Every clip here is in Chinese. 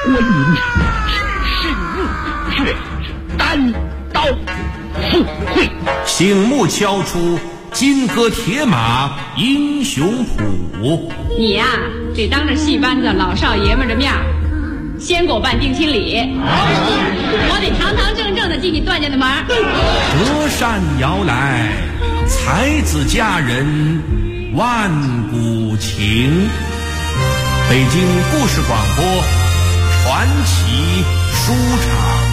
官民只是怒却单刀赴会， 醒目敲出金戈铁马英雄谱。 你呀，得当着戏班子老少爷们的面先给我办定亲礼，我得堂堂正正的进你段家的门。 折扇摇来，才子佳人万古情。北京故事广播传奇书场。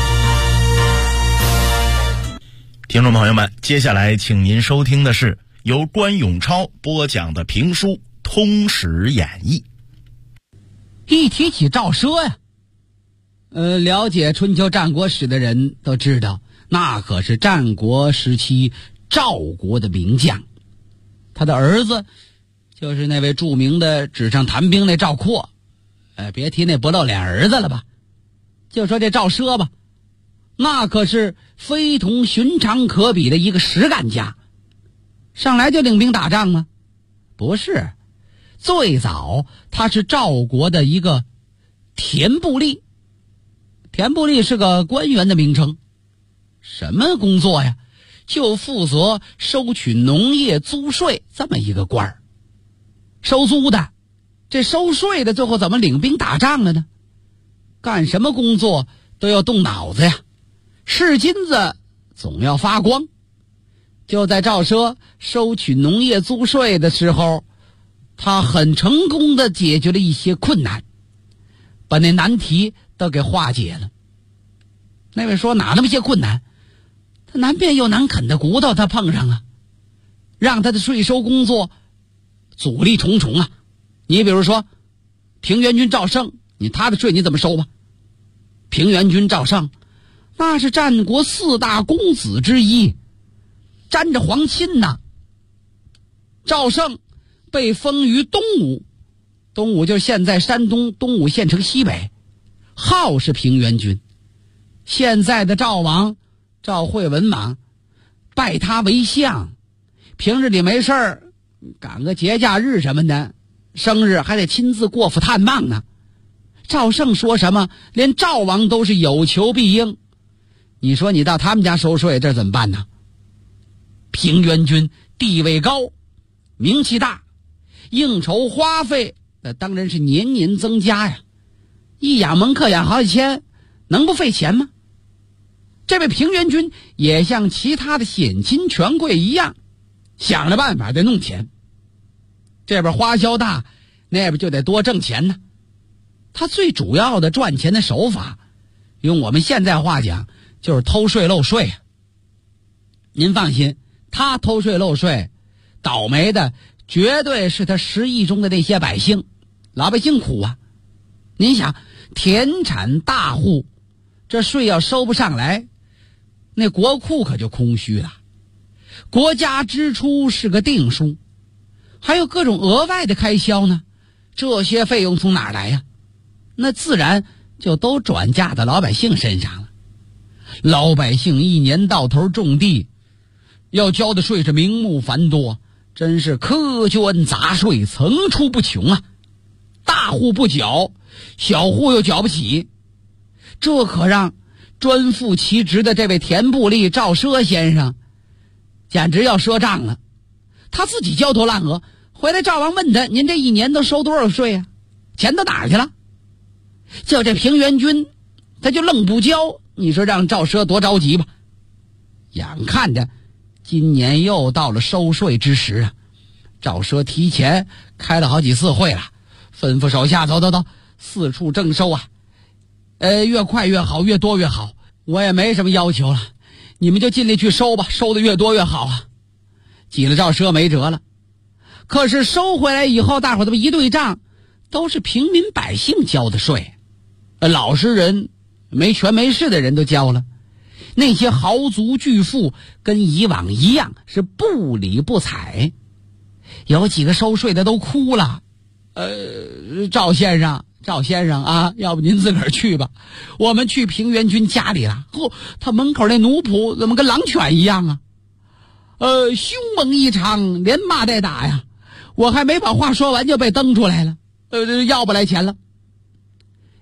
听众朋友们，接下来请您收听的是由关永超播讲的评书《通史演义》。 一提起赵奢呀，了解春秋战国史的人都知道，那可是战国时期赵国的名将。他的儿子就是那位著名的纸上谈兵那赵括，别提那不露脸儿子了吧，就说这赵奢吧，那可是非同寻常可比的一个实干家。上来就领兵打仗吗？不是，最早他是赵国的一个田部吏。田部吏是个官员的名称，什么工作呀？就负责收取农业租税这么一个官儿。收租的，这收税的最后怎么领兵打仗了呢？干什么工作都要动脑子呀，是金子总要发光。就在赵奢收取农业租税的时候，他很成功地解决了一些困难，把那难题都给化解了。那位说哪那么些困难？他难辨又难啃的骨头他碰上啊，让他的税收工作阻力重重啊。你比如说平原君赵胜，他的税你怎么收吧？平原君赵胜那是战国4大公子之一，沾着皇亲呐。赵胜被封于东吴，东吴就是现在山东东吴县城西北，号是平原君。现在的赵王赵惠文王拜他为相，平日里没事儿赶个节假日什么的，生日还得亲自过府探望呢。赵胜说什么连赵王都是有求必应，你说你到他们家收税，这怎么办呢？平原君地位高，名气大，应酬花费那当然是年年增加呀，一养门客养好几千，能不费钱吗？这位平原君也像其他的显亲权贵一样，想了办法得弄钱，这边花销大，那边就得多挣钱呢。他最主要的赚钱的手法，用我们现在话讲就是偷税漏税啊。您放心，他偷税漏税，倒霉的绝对是他食邑中的那些百姓，老百姓苦啊。您想，田产大户，这税要收不上来，那国库可就空虚了。国家支出是个定数，还有各种额外的开销呢，这些费用从哪儿来呀？那自然就都转嫁到老百姓身上了。老百姓一年到头种地，要交的税是名目繁多，真是苛捐杂税层出不穷啊。大户不缴，小户又缴不起，这可让专负其职的这位田部吏赵奢先生简直要赊账了。他自己焦头烂额，回来赵王问他，您这一年都收多少税啊？钱到哪儿去了？就这平原君他就愣不交，你说让赵奢多着急吧。眼看着今年又到了收税之时啊，赵奢提前开了好几次会了，吩咐手下走，四处征收啊，越快越好，越多越好，我也没什么要求了，你们就尽力去收吧，收的越多越好啊。挤了赵奢没辙了。可是收回来以后，大伙这么一对账，都是平民百姓交的税，老实人没权没势的人都交了，那些豪族巨富跟以往一样是不理不睬。有几个收税的都哭了，赵先生啊，要不您自个儿去吧，我们去平原君家里了。他门口那奴仆怎么跟狼犬一样啊？凶猛异常，连骂带打呀。我还没把话说完就被蹬出来了，要不来钱了。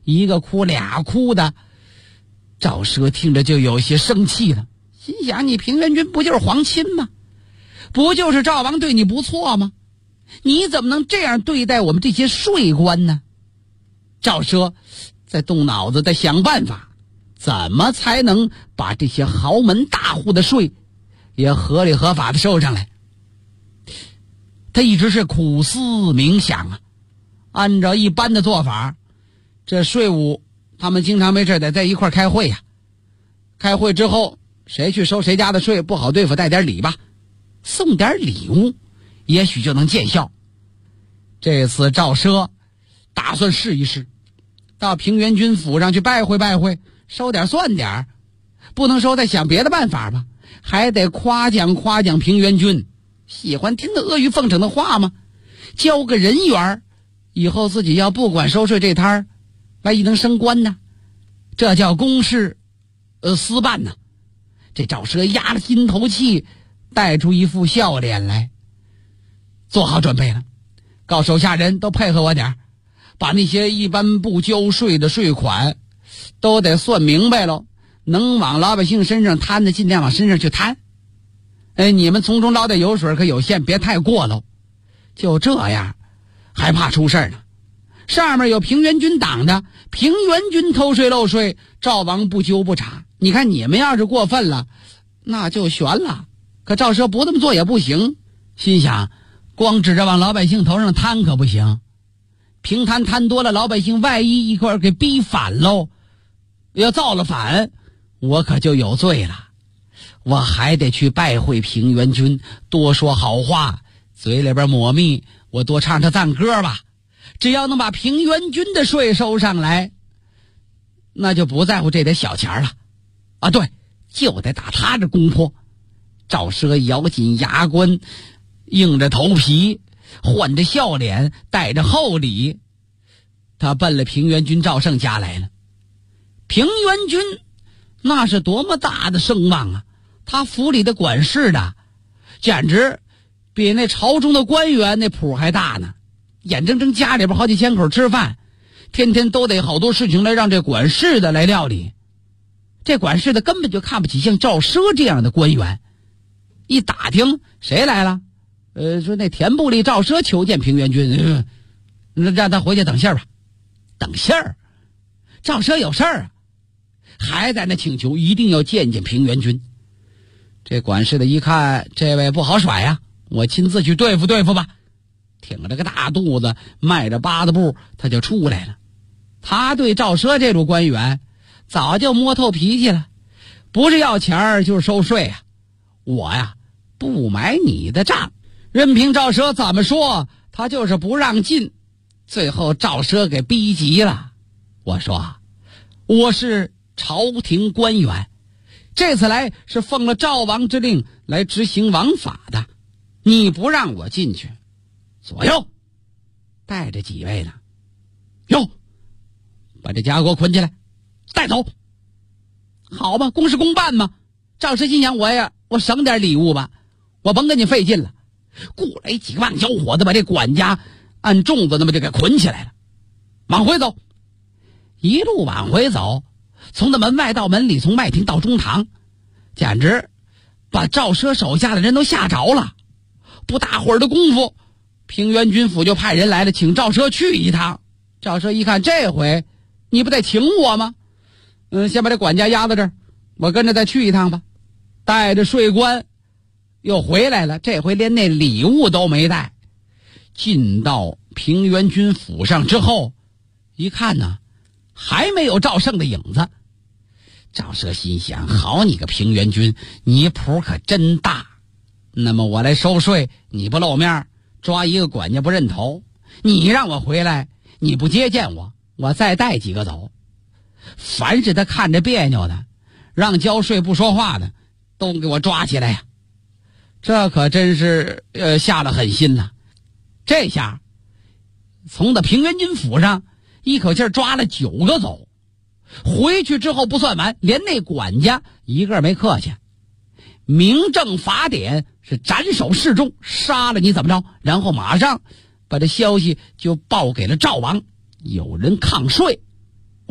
一个哭俩哭的。赵奢听着就有些生气了，心想你平原君不就是皇亲吗？不就是赵王对你不错吗？你怎么能这样对待我们这些税官呢？赵奢在动脑子，在想办法，怎么才能把这些豪门大户的税也合理合法的收上来。他一直是苦思冥想啊。按照一般的做法，这税务他们经常没事得在一块开会呀。开会之后谁去收谁家的税不好对付，带点礼吧，送点礼物也许就能见效。这次赵奢打算试一试，到平原君府上去拜会拜会，收点算点，不能收再想别的办法吧，还得夸奖夸奖平原君。喜欢听的阿谀奉承的话吗？交个人缘，以后自己要不管收税这摊儿，万一能升官呢？这叫公事私办呢。这赵奢压了心头气，带出一副笑脸来，做好准备了，告手下人都配合我点，把那些一般不交税的税款都得算明白了，能往老百姓身上摊的尽量往身上去摊。你们从中捞点油水可有限，别太过喽。就这样还怕出事呢？上面有平原君挡着，平原君偷税漏税，赵王不纠不查。你看你们要是过分了，那就悬了。可赵奢不这么做也不行，心想光指着往老百姓头上摊可不行，平摊多了，老百姓万一一块给逼反喽，要造了反，我可就有罪了。我还得去拜会平原君，多说好话，嘴里边抹蜜，我多唱唱赞歌吧。只要能把平原君的税收上来，那就不在乎这点小钱了啊！对，就得打他这公婆。赵奢咬紧牙关，硬着头皮，换着笑脸，带着厚礼，他奔了平原君赵胜家来了。平原君那是多么大的声望啊！他府里的管事的简直比那朝中的官员那谱还大呢，眼睁睁家里边好几千口吃饭，天天都得好多事情来让这管事的来料理。这管事的根本就看不起像赵奢这样的官员。一打听谁来了，说那田部里赵奢求见平原君，让他回去等信儿吧。等信儿？赵奢有事儿啊，还在那请求一定要见见平原君。这管事的一看这位不好甩呀，我亲自去对付对付吧。挺着个大肚子，迈着八字步，他就出来了。他对赵奢这种官员早就摸透脾气了，不是要钱儿就是收税啊。我呀不买你的账，任凭赵奢怎么说，他就是不让进。最后赵奢给逼急了，我说我是朝廷官员，这次来是奉了赵王之令来执行王法的，你不让我进去，左右带着几位呢？哟，把这家伙捆起来带走。好吧，公事公办嘛。赵奢心想，我省点礼物吧，我甭跟你费劲了。过来几个棒小伙子把这管家按粽子那么就给捆起来了，往回走。一路往回走，从那门外到门里，从外厅到中堂，简直把赵奢手下的人都吓着了。不大会儿的功夫，平原君府就派人来了，请赵奢去一趟。赵奢一看，这回你不得请我吗？先把这管家压到这儿，我跟着再去一趟吧。带着税官又回来了，这回连那礼物都没带。进到平原君府上之后，一看呢，还没有赵胜的影子。赵奢心想，好你个平原君，你谱可真大。那么我来收税，你不露面，抓一个管家不认头，你让我回来，你不接见我，我再带几个走。凡是他看着别扭的，让交税不说话的，都给我抓起来呀！这可真是下了狠心了。这下从的平原君府上一口气抓了9个走，回去之后不算完，连那管家一个没客气，明正法典是斩首示众，杀了你怎么着？然后马上把这消息就报给了赵王，有人抗税。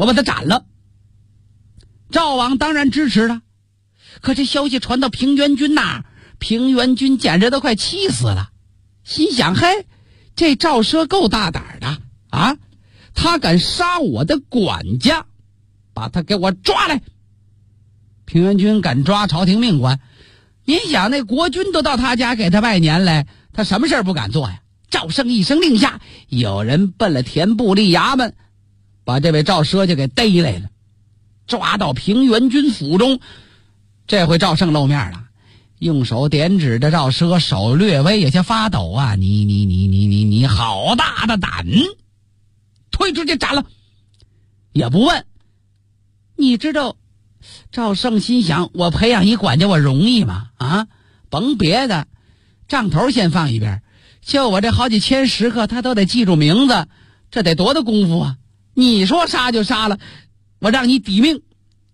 我把他斩了。赵王当然支持了，可这消息传到平原君那儿，平原君简直都快气死了，心想：嘿，这赵奢够大胆的啊！他敢杀我的管家，把他给我抓来。平原君敢抓朝廷命官，您想那国君都到他家给他拜年来，他什么事儿不敢做呀？赵胜一声令下，有人奔了田部吏衙门，把这位赵奢就给逮来了，抓到平原君府中。这回赵胜露面了，用手点指着赵奢，手略微有些发抖啊！你好大的胆，推出去斩了，也不问。你知道赵胜心想，我培养一管家我容易吗？啊，甭别的，账头先放一边，就我这好几千食客他都得记住名字，这得多大功夫啊！你说杀就杀了，我让你抵命。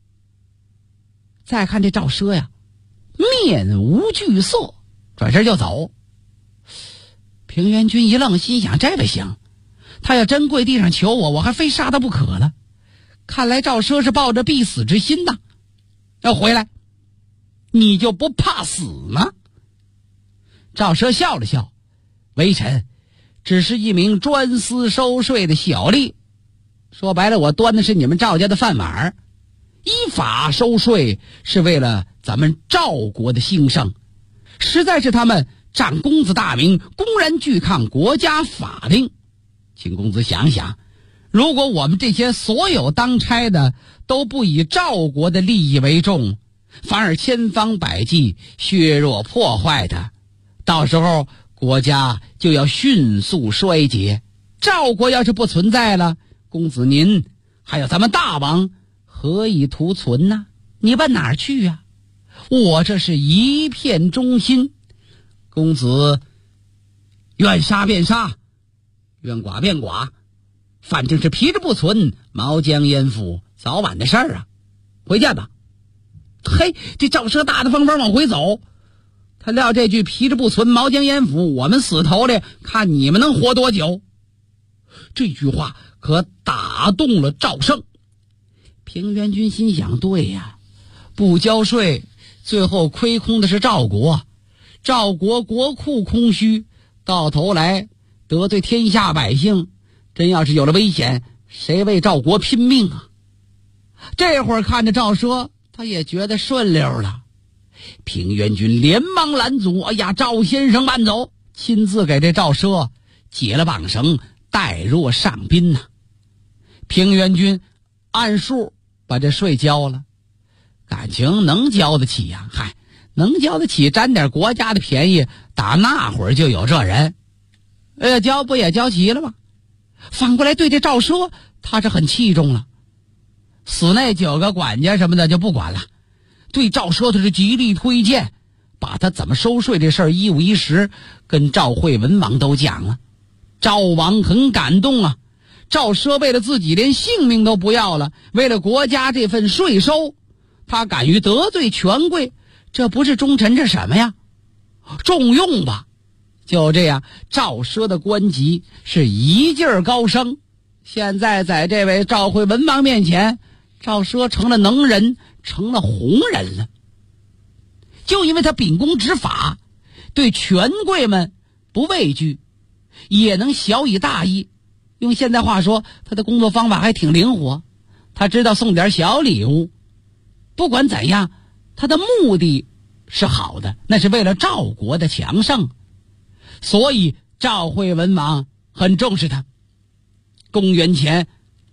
再看这赵奢呀，面无惧色，转身就走。平原君一愣，心想这不行，他要真跪地上求我，我还非杀他不可了。看来赵奢是抱着必死之心呐，要回来，你就不怕死吗？赵奢笑了笑，微臣只是一名专司收税的小吏，说白了，我端的是你们赵家的饭碗，依法收税是为了咱们赵国的兴盛，实在是他们占公子大名，公然拒抗国家法令。请公子想想，如果我们这些所有当差的都不以赵国的利益为重，反而千方百计削弱破坏它，到时候国家就要迅速衰竭。赵国要是不存在了，公子您还有咱们大王何以图存呢？你奔哪儿去呀？我这是一片忠心，公子愿杀便杀，愿剐便剐，反正是皮之不存，毛将焉附，早晚的事儿啊。回见吧。嘿，这赵奢大大方方往回走，他料这句皮之不存，毛将焉附，我们死头里看你们能活多久。这句话可打动了赵胜。平原君心想，对呀，不交税，最后亏空的是赵国，赵国国库空虚，到头来得罪天下百姓，真要是有了危险，谁为赵国拼命啊？这会儿看着赵奢，他也觉得顺溜了。平原君连忙拦阻，哎呀，赵先生慢走，亲自给这赵奢解了绑绳，带入上宾呐。平原君按数把这税交了，感情能交得起呀？嗨，能交得起占点国家的便宜，打那会儿就有这人。交不也交齐了吗？反过来对这赵奢，他是很器重了。死那9个管家什么的就不管了，对赵奢他是极力推荐，把他怎么收税这事儿一五一十跟赵惠文王都讲了。赵王很感动啊，赵奢为了自己连性命都不要了，为了国家这份税收，他敢于得罪权贵，这不是忠臣，这什么呀？重用吧。就这样，赵奢的官级是一劲儿高升。现在在这位赵惠文王面前，赵奢成了能人，成了红人了。就因为他秉公执法，对权贵们不畏惧，也能小以大义。用现在话说，他的工作方法还挺灵活，他知道送点小礼物。不管怎样，他的目的是好的，那是为了赵国的强盛。所以赵惠文王很重视他。公元前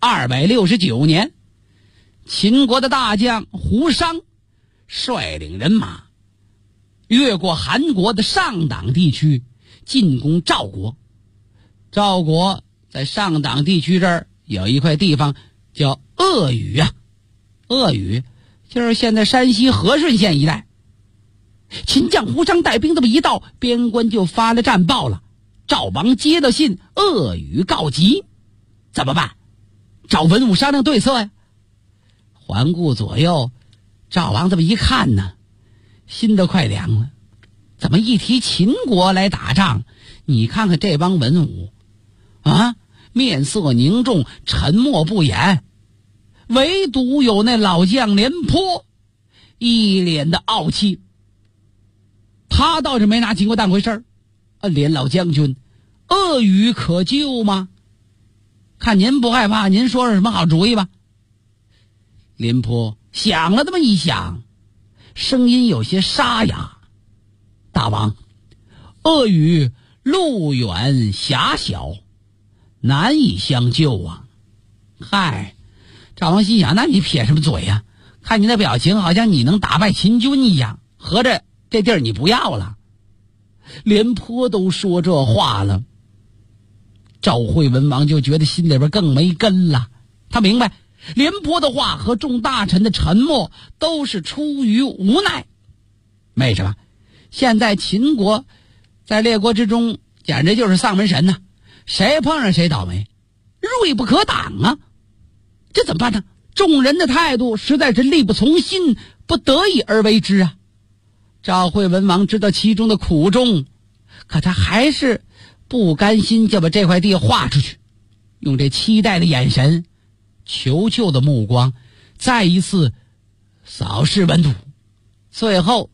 269年，秦国的大将胡商率领人马越过韩国的上党地区，进攻赵国。赵国在上党地区这儿有一块地方叫鄂宇啊，鄂宇就是现在山西和顺县一带。秦将胡商带兵这么一到，边关就发了战报了。赵王接到信，鄂宇告急，怎么办？找文武商量对策呀。环顾左右，赵王这么一看呢，心都快凉了。怎么一提秦国来打仗，你看看这帮文武啊，面色凝重，沉默不言。 唯独有那老将廉颇一脸的傲气。他倒是没拿金锅当回事儿。廉老将军，鄂语可救吗？看您不害怕，您说说什么好主意吧。廉颇想了这么一想，声音有些沙哑。大王，鄂语路远狭小，难以相救啊。嗨，赵王心想，那你撇什么嘴呀？看你那表情，好像你能打败秦军一样，合着这地儿你不要了。廉颇都说这话了，赵惠文王就觉得心里边更没根了。他明白廉颇的话和众大臣的沉默都是出于无奈。为什么？现在秦国在列国之中简直就是丧门神呢，谁碰上谁倒霉，锐不可挡啊！这怎么办呢？众人的态度实在是力不从心，不得已而为之啊。赵惠文王知道其中的苦衷，可他还是不甘心就把这块地划出去，用这期待的眼神、求救的目光再一次扫视文土。最后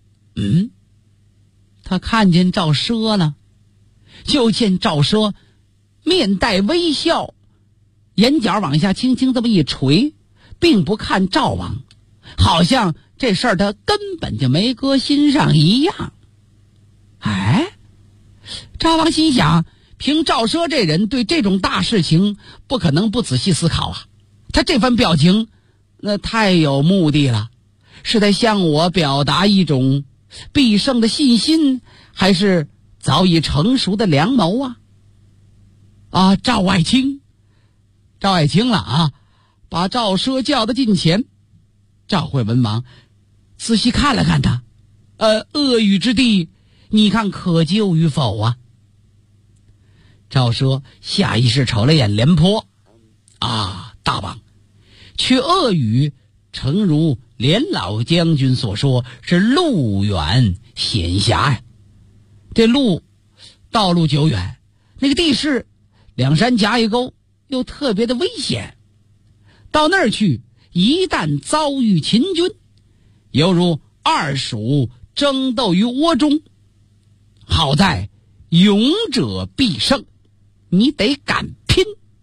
他看见赵奢了，就见赵奢面带微笑，眼角往下轻轻这么一垂，并不看赵王，好像这事儿他根本就没搁心上一样。赵王心想，凭赵奢这人对这种大事情不可能不仔细思考啊，他这番表情那太有目的了，是在向我表达一种必胜的信心，还是早已成熟的良谋啊？赵爱卿了啊，把赵奢叫到近前。赵惠文王仔细看了看他，鄂语之地，你看可救与否啊？赵奢下意识瞅了眼廉颇，大王，去鄂语诚如廉老将军所说，是路远险狭呀。这道路久远，那个地势两山夹一沟，又特别的危险。到那儿去，一旦遭遇秦军，犹如二鼠争斗于窝中。好在勇者必胜，你得敢拼。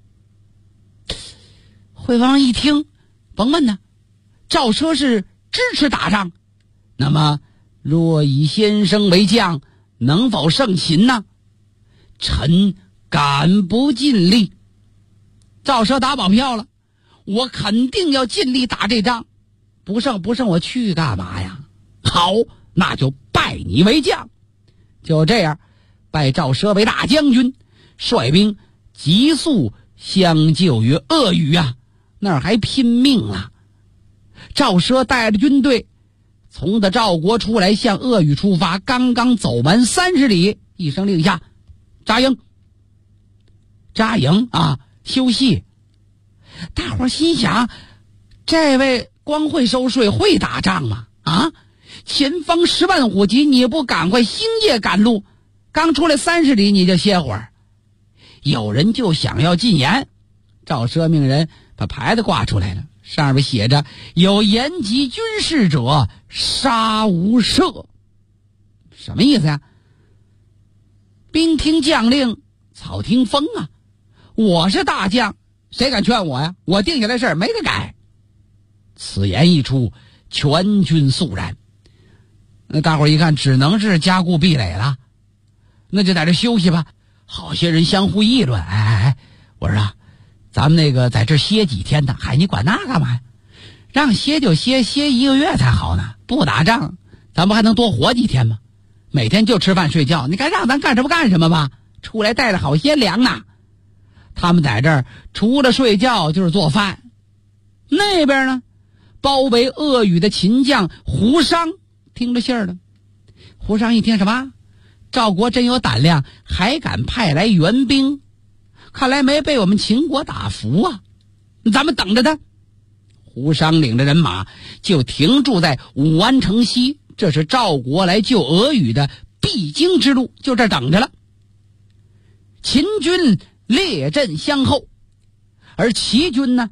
惠王一听，甭问呢，赵奢是支持打仗，那么若以先生为将，能否胜秦呢？臣敢不尽力。赵奢打保票了，我肯定要尽力打这仗，不胜我去干嘛呀？好，那就拜你为将。就这样，拜赵奢为大将军，率兵急速相救于鄂语啊，那儿还拼命了。赵奢带着军队从的赵国出来，向鄂语出发，刚刚走完30里，一声令下，扎营啊，休息。大伙心想，这位光会收税，会打仗吗？前方10万火急，你不赶快星夜赶路，刚出来30里你就歇会儿。有人就想要进言，赵奢命人把牌子挂出来了，上面写着有言及军事者，杀无赦。什么意思呀？兵听将令，草听风啊！我是大将，谁敢劝我呀？我定下来事儿没得改。此言一出，全军肃然。那大伙一看，只能是加固壁垒了，那就在这休息吧。好些人相互议论，我说咱们那个在这歇几天的，你管那干嘛呀？让歇就歇1个月才好呢。不打仗，咱们还能多活几天吗？每天就吃饭睡觉，你该让咱干什么干什么吧。出来带着好些粮呢。他们在这儿除了睡觉就是做饭。那边呢，包围鄂语的秦将胡商听着信儿了。胡商一听，什么？赵国真有胆量，还敢派来援兵，看来没被我们秦国打服啊！咱们等着他。胡商领着人马就停驻在武安城西，这是赵国来救鄂语的必经之路，就这等着了。秦军列阵相候，而齐军呢，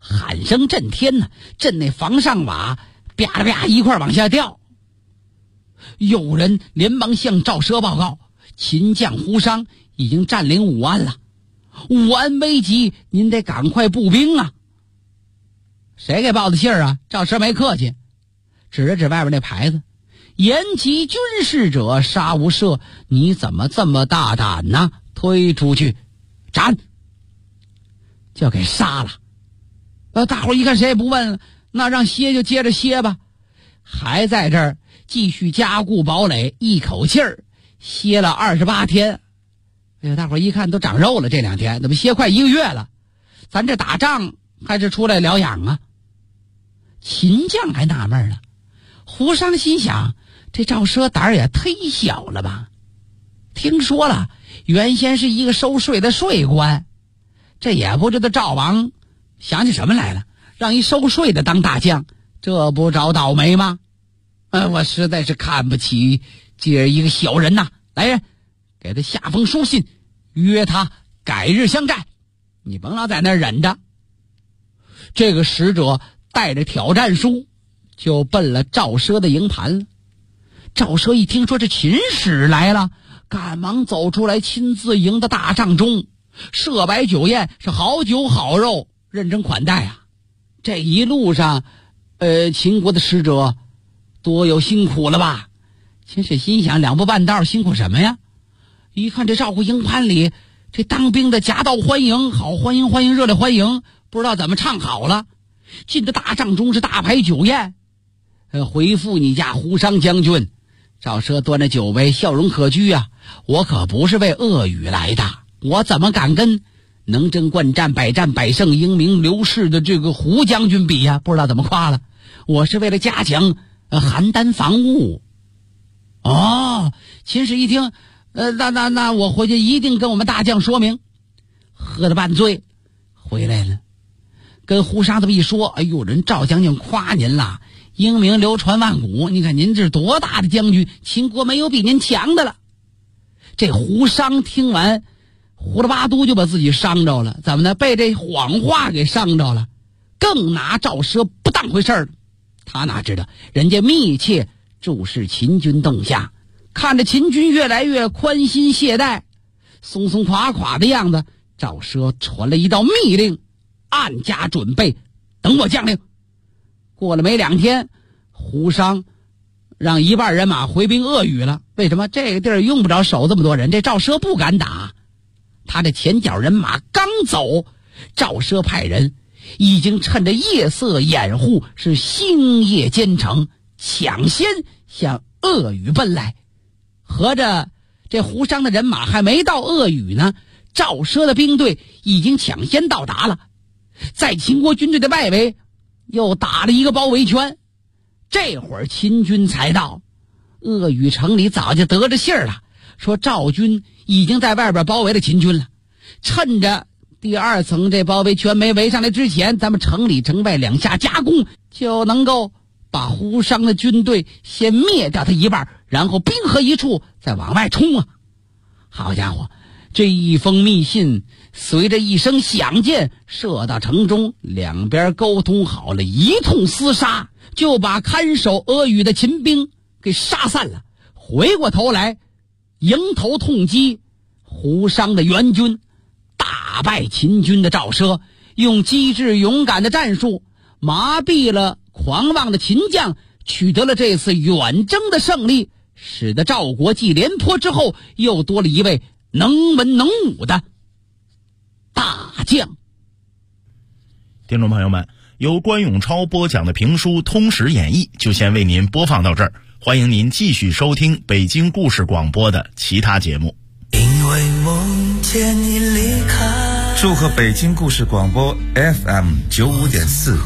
喊声震天呢，震那房上瓦啪啦啪一块往下掉。有人连忙向赵奢报告，秦将胡商已经占领武安了，武安危急，您得赶快步兵啊。谁给报的信儿啊？赵奢没客气，指了指外边那牌子，延吉军事者杀无赦，你怎么这么大胆呢？推出去斩，就给杀了。大伙儿一看谁也不问了，那让歇就接着歇吧，还在这儿继续加固堡垒，一口气儿歇了28天。哎呀，大伙儿一看都长肉了，这2天怎么歇快1个月了？咱这打仗还是出来疗养啊？秦将还纳闷了，胡商心想，这赵奢胆儿也忒小了吧？听说了，原先是一个收税的税官，这也不知道赵王想起什么来了，让一收税的当大将，这不找倒霉吗？我实在是看不起这一个小人呐！来人，给他下封书信，约他改日相战，你甭老在那儿忍着。这个使者带着挑战书就奔了赵奢的营盘了。赵奢一听说这秦使来了，赶忙走出来，亲自迎到大帐中，设摆酒宴，是好酒好肉，认真款待啊。这一路上秦国的使者多有辛苦了吧？秦始心想，两步半道辛苦什么呀？一看这赵国营盘里，这当兵的夹道欢迎，好欢迎欢迎，热烈欢迎，不知道怎么唱好了。进的大帐中是大排酒宴，回复你家胡商将军。赵奢端着酒杯，笑容可掬啊，我可不是为恶语来的，我怎么敢跟能征惯战、百战百胜、英明刘氏的这个胡将军比呀？不知道怎么夸了，我是为了加强邯郸防务。哦，秦使一听，那我回去一定跟我们大将说明。喝得半醉回来了，跟胡商这么一说，哎呦，人赵将军夸您了，英名流传万古，你看您这是多大的将军，秦国没有比您强的了。这胡商听完，胡了巴嘟就把自己伤着了，怎么呢？被这谎话给伤着了，更拿赵奢不当回事了。他哪知道人家密切注视秦军动向，看着秦军越来越宽心懈怠，松松垮垮的样子，赵奢传了一道密令，暗加准备，等我将令。过了没2天，胡商让一半人马回兵鄂语了。为什么？这个地儿用不着守这么多人，这赵奢不敢打。他的前脚人马刚走，赵奢派人已经趁着夜色掩护，是星夜兼程，抢先向鄂语奔来。合着这胡商的人马还没到鄂语呢，赵奢的兵队已经抢先到达了，在秦国军队的外围又打了一个包围圈。这会儿秦军才到，鄂语城里早就得着信儿了，说赵军已经在外边包围了秦军了。趁着第2层这包围圈没围上来之前，咱们城里城外2下夹攻，就能够把胡商的军队先灭掉他一半，然后兵合一处再往外冲啊！好家伙，这一封密信随着一声响箭射到城中，两边沟通好了，一通厮杀，就把看守鄂语的秦兵给杀散了。回过头来迎头痛击胡商的援军，大败秦军的赵奢，用机智勇敢的战术麻痹了狂妄的秦将，取得了这次远征的胜利，使得赵国继廉颇之后又多了一位能文能武的大将。 听众朋友们，由关永超播讲的评书《通史演义》就先为您播放到这儿，欢迎您继续收听北京故事广播的其他节目。 因为梦见你离开， 祝贺北京故事广播 FM 95.4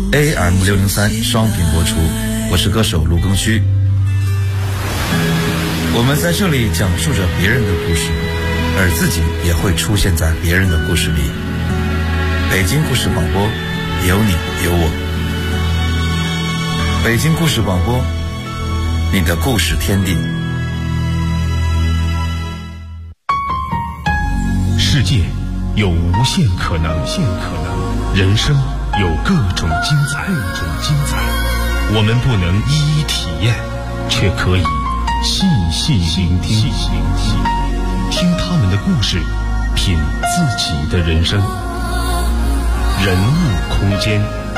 AM 603双频播出，我是歌手卢庚戌。我们在这里讲述着别人的故事，而自己也会出现在别人的故事里。北京故事广播，有你有我。北京故事广播，你的故事天地。 世界有无限可能，人生有各种精彩，我们不能一一体验，却可以细细聆听，听他们的故事，品自己的人生。人物空间，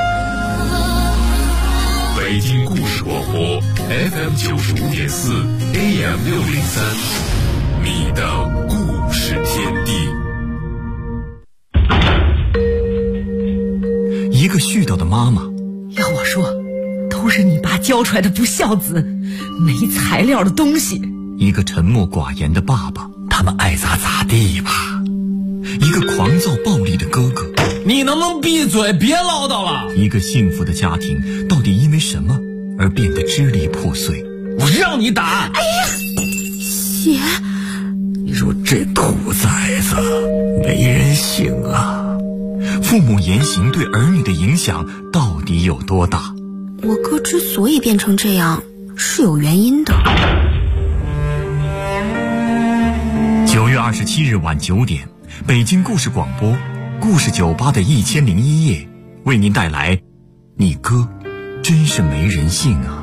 北京故事广播 FM95.4 AM603，你的故事天地。 一个絮叨的妈妈， 要我说，都是你爸教出来的不孝子，没材料的东西。 一个沉默寡言的爸爸，他们爱咋咋地吧。一个狂躁暴力的哥哥， 你能不能闭嘴，别唠叨了。 一个幸福的家庭到底因为什么而变得支离破碎？ 我让你打。 哎呀，血！ 你说这兔崽子没人性啊！父母言行对儿女的影响到底有多大？ 我哥之所以变成这样是有原因的。 9月27日晚9点，北京故事广播故事酒吧的1001夜为您带来你哥真是没人性啊。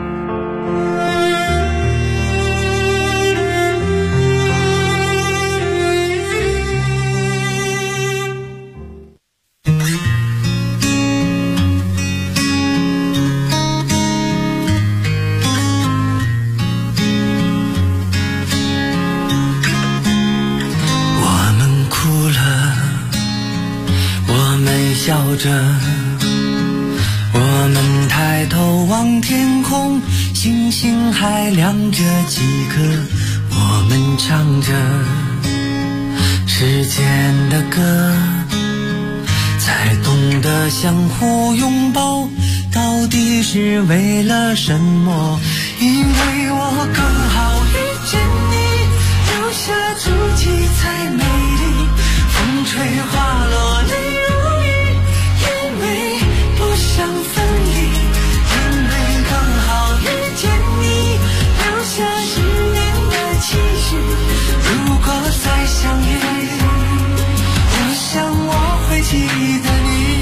笑着，我们抬头望天空，星星还亮着几颗，我们唱着时间的歌，才懂得相互拥抱到底是为了什么。因为我刚好遇见你，留下足迹才美丽，风吹花落泪如雨，因为不想分离，因为刚好遇见你，留下10年的期许，如果再相遇，我想我会记得你。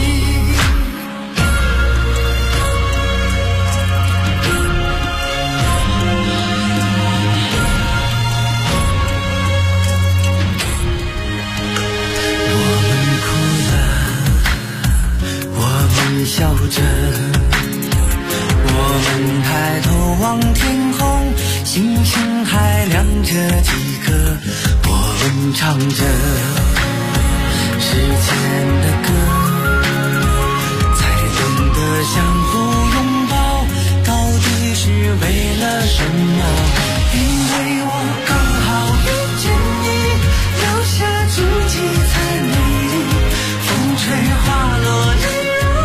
笑着，我们抬头望天空，星星还亮着几颗，我们唱着时间的歌，才懂得相互拥抱到底是为了什么。因为我刚好遇见你，留下足迹才美丽，风吹花落泪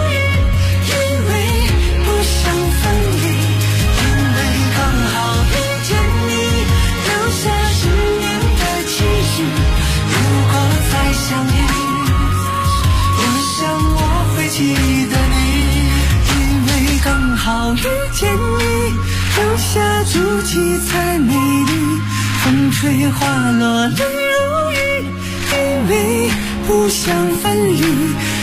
记得你，因为刚好遇见你，留下足迹才美丽，风吹花落泪如雨，因为不想分离，